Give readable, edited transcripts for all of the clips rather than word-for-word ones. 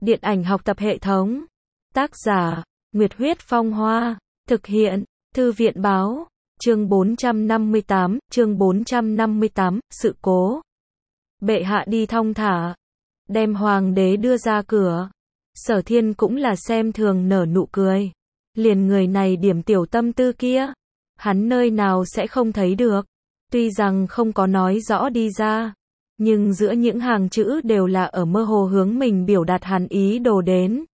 Điện ảnh học tập hệ thống. Tác giả, Nguyệt Huyết Phong Hoa. Thực hiện, Thư viện Báo. Chương 458, sự cố. Bệ hạ đi thong thả, đem hoàng đế đưa ra cửa. Sở Thiên cũng là xem thường nở nụ cười. Liền người này điểm tiểu tâm tư kia, hắn nơi nào sẽ không thấy được. Tuy rằng không có nói rõ đi ra, nhưng giữa những hàng chữ đều là ở mơ hồ hướng mình biểu đạt hắn ý đồ đến.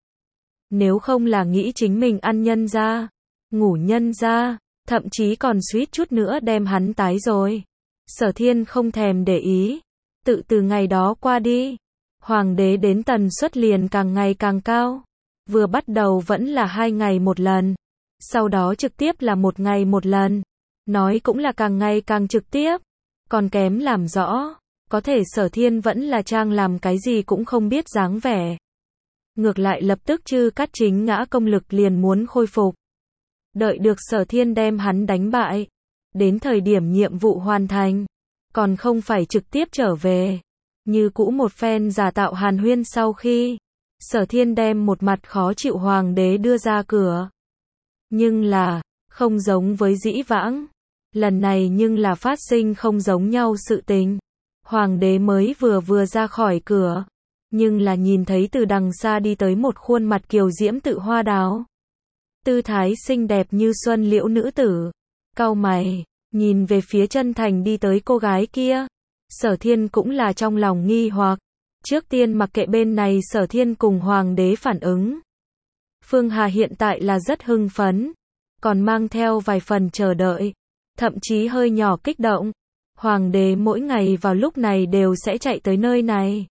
Nếu không là nghĩ chính mình ăn nhân ra, ngủ nhân ra, thậm chí còn suýt chút nữa đem hắn tái rồi. Sở Thiên không thèm để ý. Tự từ ngày đó qua đi, hoàng đế đến tần suất liền càng ngày càng cao. Vừa bắt đầu vẫn là 2 ngày một lần, sau đó trực tiếp là 1 ngày một lần. Nói cũng là càng ngày càng trực tiếp, còn kém làm rõ. Có thể Sở Thiên vẫn là trang làm cái gì cũng không biết dáng vẻ. Ngược lại lập tức Chư Cát Chính Ngã công lực liền muốn khôi phục. Đợi được Sở Thiên đem hắn đánh bại, đến thời điểm nhiệm vụ hoàn thành, còn không phải trực tiếp trở về. Như cũ một phen giả tạo hàn huyên sau khi, Sở Thiên đem một mặt khó chịu hoàng đế đưa ra cửa. Nhưng là, không giống với dĩ vãng. Lần này nhưng là phát sinh không giống nhau sự tình. Hoàng đế mới vừa ra khỏi cửa, nhưng là nhìn thấy từ đằng xa đi tới một khuôn mặt kiều diễm tự hoa đào. Tư thái xinh đẹp như xuân liễu nữ tử. Cau mày, nhìn về phía chân thành đi tới cô gái kia. Sở Thiên cũng là trong lòng nghi hoặc. Trước tiên mặc kệ bên này Sở Thiên cùng hoàng đế phản ứng. Phương Hà hiện tại là rất hưng phấn, còn mang theo vài phần chờ đợi, thậm chí hơi nhỏ kích động. Hoàng đế mỗi ngày vào lúc này đều sẽ chạy tới nơi này,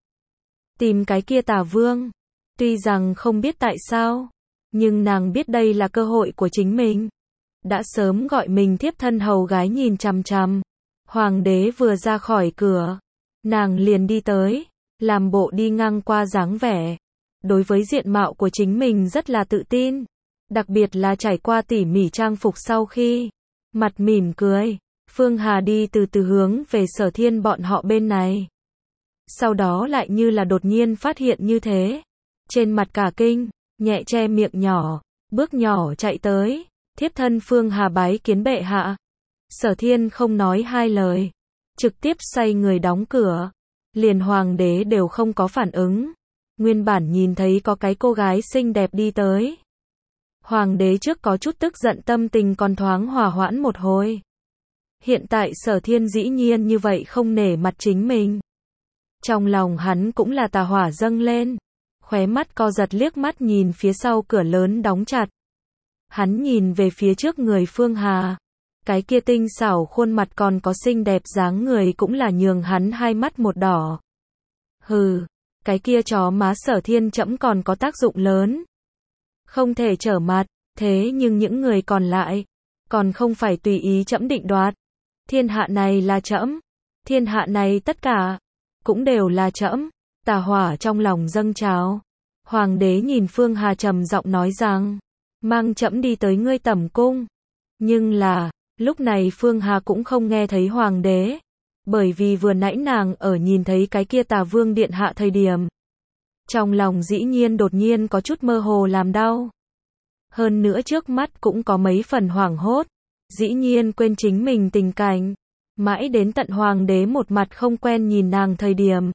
tìm cái kia Tả Vương. Tuy rằng không biết tại sao, nhưng nàng biết đây là cơ hội của chính mình. Đã sớm gọi mình thiếp thân hầu gái nhìn chằm chằm. Hoàng đế vừa ra khỏi cửa, nàng liền đi tới, làm bộ đi ngang qua dáng vẻ. Đối với diện mạo của chính mình rất là tự tin, đặc biệt là trải qua tỉ mỉ trang phục sau khi, mặt mỉm cười. Phương Hà đi từ từ hướng về Sở Thiên bọn họ bên này. Sau đó lại như là đột nhiên phát hiện như thế. Trên mặt cả kinh, nhẹ che miệng nhỏ, bước nhỏ chạy tới. Thiếp thân Phương Hà bái kiến bệ hạ. Sở Thiên không nói hai lời, trực tiếp xoay người đóng cửa. Liền hoàng đế đều không có phản ứng. Nguyên bản nhìn thấy có cái cô gái xinh đẹp đi tới, hoàng đế trước có chút tức giận, tâm tình còn thoáng hòa hoãn một hồi. Hiện tại Sở Thiên dĩ nhiên như vậy không nể mặt chính mình. Trong lòng hắn cũng là tà hỏa dâng lên. Khóe mắt co giật, liếc mắt nhìn phía sau cửa lớn đóng chặt. Hắn nhìn về phía trước người Phương Hà. Cái kia tinh xảo khuôn mặt còn có xinh đẹp dáng người cũng là nhường hắn hai mắt một đỏ. Hừ, cái kia chó má Sở Thiên trẫm còn có tác dụng lớn. Không thể trở mặt, thế nhưng những người còn lại, còn không phải tùy ý trẫm định đoạt. Thiên hạ này là trẫm, thiên hạ này tất cả, cũng đều là trẫm. Tà hỏa trong lòng dâng trào. Hoàng đế nhìn Phương Hà trầm giọng nói rằng, mang trẫm đi tới ngươi tẩm cung. Nhưng là, lúc này Phương Hà cũng không nghe thấy hoàng đế. Bởi vì vừa nãy nàng ở nhìn thấy cái kia Tà Vương điện hạ thời điểm, trong lòng dĩ nhiên đột nhiên có chút mơ hồ làm đau. Hơn nữa trước mắt cũng có mấy phần hoảng hốt. Dĩ nhiên quên chính mình tình cảnh. Mãi đến tận hoàng đế một mặt không quen nhìn nàng thời điểm,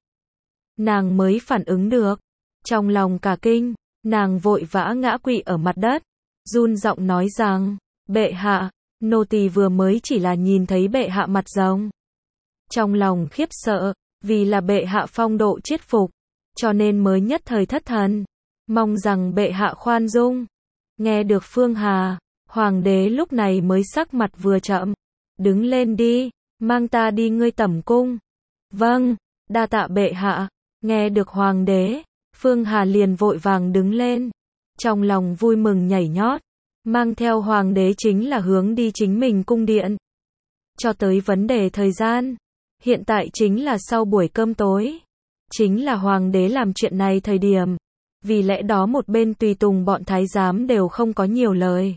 nàng mới phản ứng được. Trong lòng cả kinh, nàng vội vã ngã quỵ ở mặt đất, run giọng nói rằng, bệ hạ, nô tỳ vừa mới chỉ là nhìn thấy bệ hạ mặt rồng. Trong lòng khiếp sợ, vì là bệ hạ phong độ chiết phục, cho nên mới nhất thời thất thần. Mong rằng bệ hạ khoan dung. Nghe được Phương Hà, hoàng đế lúc này mới sắc mặt vừa chậm. Đứng lên đi, mang ta đi ngươi tẩm cung. Vâng, đa tạ bệ hạ. Nghe được hoàng đế, Phương Hà liền vội vàng đứng lên. Trong lòng vui mừng nhảy nhót, mang theo hoàng đế chính là hướng đi chính mình cung điện. Cho tới vấn đề thời gian, hiện tại chính là sau buổi cơm tối. Chính là hoàng đế làm chuyện này thời điểm. Vì lẽ đó một bên tùy tùng bọn thái giám đều không có nhiều lời.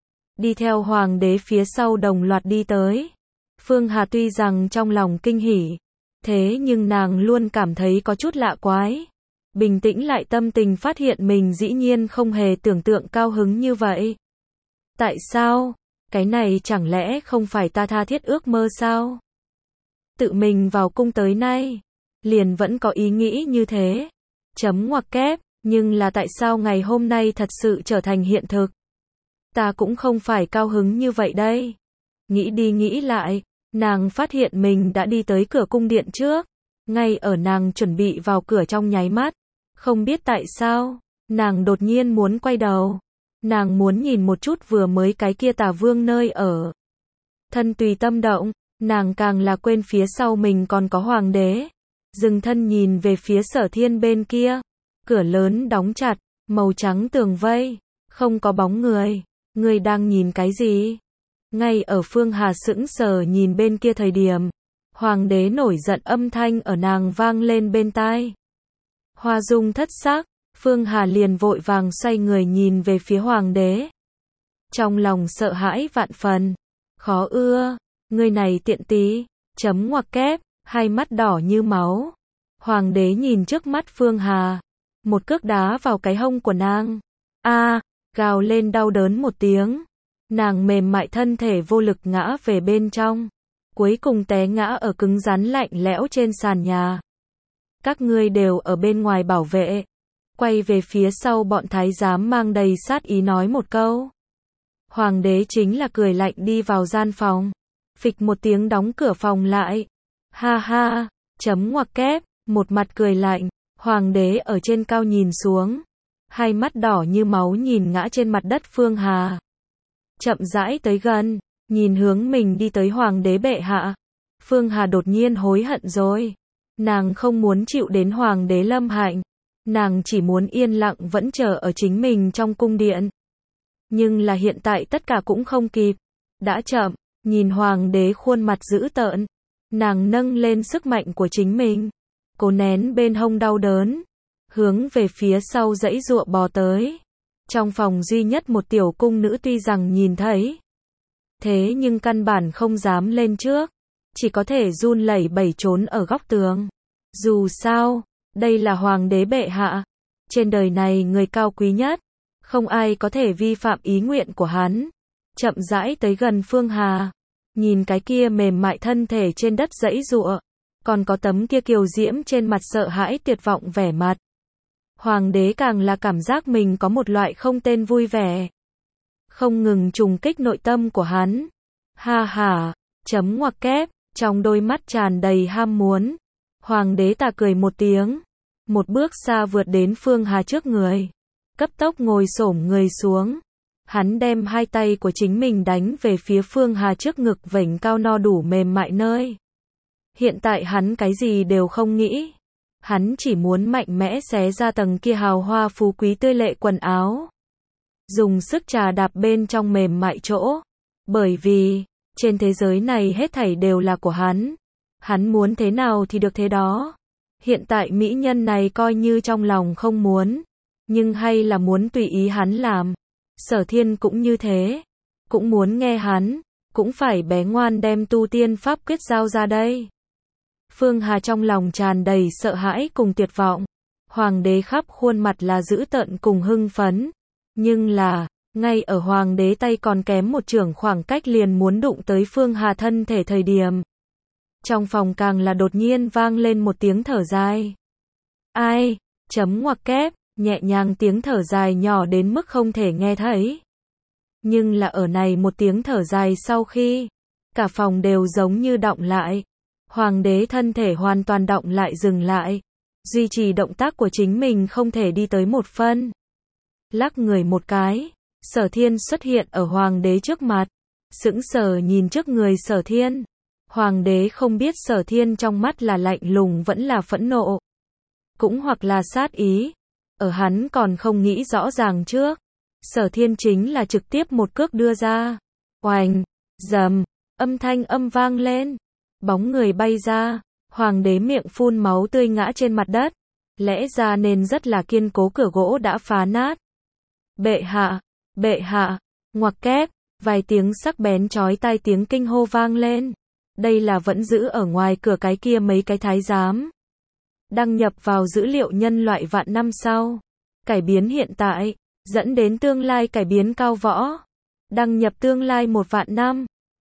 Đi theo hoàng đế phía sau đồng loạt đi tới. Phương Hà tuy rằng trong lòng kinh hỉ, thế nhưng nàng luôn cảm thấy có chút lạ quái. bình tĩnh lại tâm tình phát hiện mình dĩ nhiên không hề tưởng tượng cao hứng như vậy. Tại sao? Cái này chẳng lẽ không phải ta tha thiết ước mơ sao? Tự mình vào cung tới nay, liền vẫn có ý nghĩ như thế. Chấm ngoặc kép, nhưng là tại sao ngày hôm nay thật sự trở thành hiện thực? Ta cũng không phải cao hứng như vậy đây. Nghĩ đi nghĩ lại, nàng phát hiện mình đã đi tới cửa cung điện trước. Ngay ở nàng chuẩn bị vào cửa trong nháy mắt. Không biết tại sao, nàng đột nhiên muốn quay đầu. Nàng muốn nhìn một chút vừa mới cái kia Tả Vương nơi ở. Thân tùy tâm động, nàng càng là quên phía sau mình còn có hoàng đế. Dừng thân nhìn về phía Sở Thiên bên kia. Cửa lớn đóng chặt, màu trắng tường vây, không có bóng người. Người đang nhìn cái gì? Ngay ở Phương Hà sững sờ nhìn bên kia thời điểm, hoàng đế nổi giận âm thanh ở nàng vang lên bên tai. Hoa dung thất sắc, Phương Hà liền vội vàng xoay người nhìn về phía hoàng đế. Trong lòng sợ hãi vạn phần, khó ưa, người này tiện tí, chấm ngoặc kép, hai mắt đỏ như máu. Hoàng đế nhìn trước mắt Phương Hà, một cước đá vào cái hông của nàng. Gào lên đau đớn một tiếng. Nàng mềm mại thân thể vô lực ngã về bên trong, cuối cùng té ngã ở cứng rắn lạnh lẽo trên sàn nhà. Các ngươi đều ở bên ngoài bảo vệ. Quay về phía sau bọn thái giám mang đầy sát ý nói một câu. Hoàng đế chính là cười lạnh đi vào gian phòng. Phịch một tiếng đóng cửa phòng lại. Ha ha, chấm ngoặc kép, một mặt cười lạnh. Hoàng đế ở trên cao nhìn xuống. Hai mắt đỏ như máu nhìn ngã trên mặt đất Phương Hà. Chậm rãi tới gần, nhìn hướng mình đi tới hoàng đế bệ hạ. Phương Hà đột nhiên hối hận rồi. Nàng không muốn chịu đến hoàng đế lâm hạnh. Nàng chỉ muốn yên lặng vẫn chờ ở chính mình trong cung điện. Nhưng là hiện tại tất cả cũng không kịp. Đã chậm, nhìn hoàng đế khuôn mặt dữ tợn. Nàng nâng lên sức mạnh của chính mình. Cố nén bên hông đau đớn. Hướng về phía sau dãy dụa bò tới. Trong phòng duy nhất một tiểu cung nữ tuy rằng nhìn thấy. Thế nhưng căn bản không dám lên trước. Chỉ có thể run lẩy bẩy trốn ở góc tường. Dù sao, đây là hoàng đế bệ hạ. Trên đời này người cao quý nhất. Không ai có thể vi phạm ý nguyện của hắn. Chậm rãi tới gần Phương Hà. Nhìn cái kia mềm mại thân thể trên đất dãy dụa. Còn có tấm kia kiều diễm trên mặt sợ hãi tuyệt vọng vẻ mặt. Hoàng đế càng là cảm giác mình có một loại không tên vui vẻ. Không ngừng trùng kích nội tâm của hắn. Ha ha, chấm ngoặc kép, trong đôi mắt tràn đầy ham muốn. Hoàng đế tà cười một tiếng. Một bước xa vượt đến Phương Hà trước người. Cấp tốc ngồi xổm người xuống. Hắn đem hai tay của chính mình đánh về phía Phương Hà trước ngực vểnh cao no đủ mềm mại nơi. Hiện tại hắn cái gì đều không nghĩ. Hắn chỉ muốn mạnh mẽ xé ra tầng kia hào hoa phú quý tươi lệ quần áo. Dùng sức trà đạp bên trong mềm mại chỗ. Bởi vì, trên thế giới này hết thảy đều là của hắn. Hắn muốn thế nào thì được thế đó. Hiện tại mỹ nhân này coi như trong lòng không muốn. Nhưng hay là muốn tùy ý hắn làm. Sở Thiên cũng như thế. Cũng muốn nghe hắn. Cũng phải bé ngoan đem tu tiên pháp quyết giao ra đây. Phương Hà trong lòng tràn đầy sợ hãi cùng tuyệt vọng. Hoàng đế khắp khuôn mặt là dữ tợn cùng hưng phấn. Nhưng là, ngay ở hoàng đế tay còn kém một chưởng khoảng cách liền muốn đụng tới Phương Hà thân thể thời điểm. Trong phòng càng là đột nhiên vang lên một tiếng thở dài. Ai? Chấm ngoặc kép, nhẹ nhàng tiếng thở dài nhỏ đến mức không thể nghe thấy. Nhưng là ở này một tiếng thở dài sau khi, cả phòng đều giống như đọng lại. Hoàng đế thân thể hoàn toàn động lại dừng lại. Duy trì động tác của chính mình không thể đi tới một phân. Lắc người một cái. Sở Thiên xuất hiện ở hoàng đế trước mặt. Sững sờ nhìn trước người Sở Thiên. Hoàng đế không biết Sở Thiên trong mắt là lạnh lùng vẫn là phẫn nộ. Cũng hoặc là sát ý. Ở hắn còn không nghĩ rõ ràng trước. Sở Thiên chính là trực tiếp một cước đưa ra. Oành, dầm, âm thanh vang lên. Bóng người bay ra, hoàng đế miệng phun máu tươi ngã trên mặt đất. Lẽ ra nên rất là kiên cố cửa gỗ đã phá nát. Bệ hạ, ngoặc kép, vài tiếng sắc bén chói tai tiếng kinh hô vang lên. Đây là vẫn giữ ở ngoài cửa cái kia mấy cái thái giám. đăng nhập vào dữ liệu nhân loại vạn năm sau, cải biến hiện tại, dẫn đến tương lai cải biến cao võ, đăng nhập tương lai 1 vạn năm.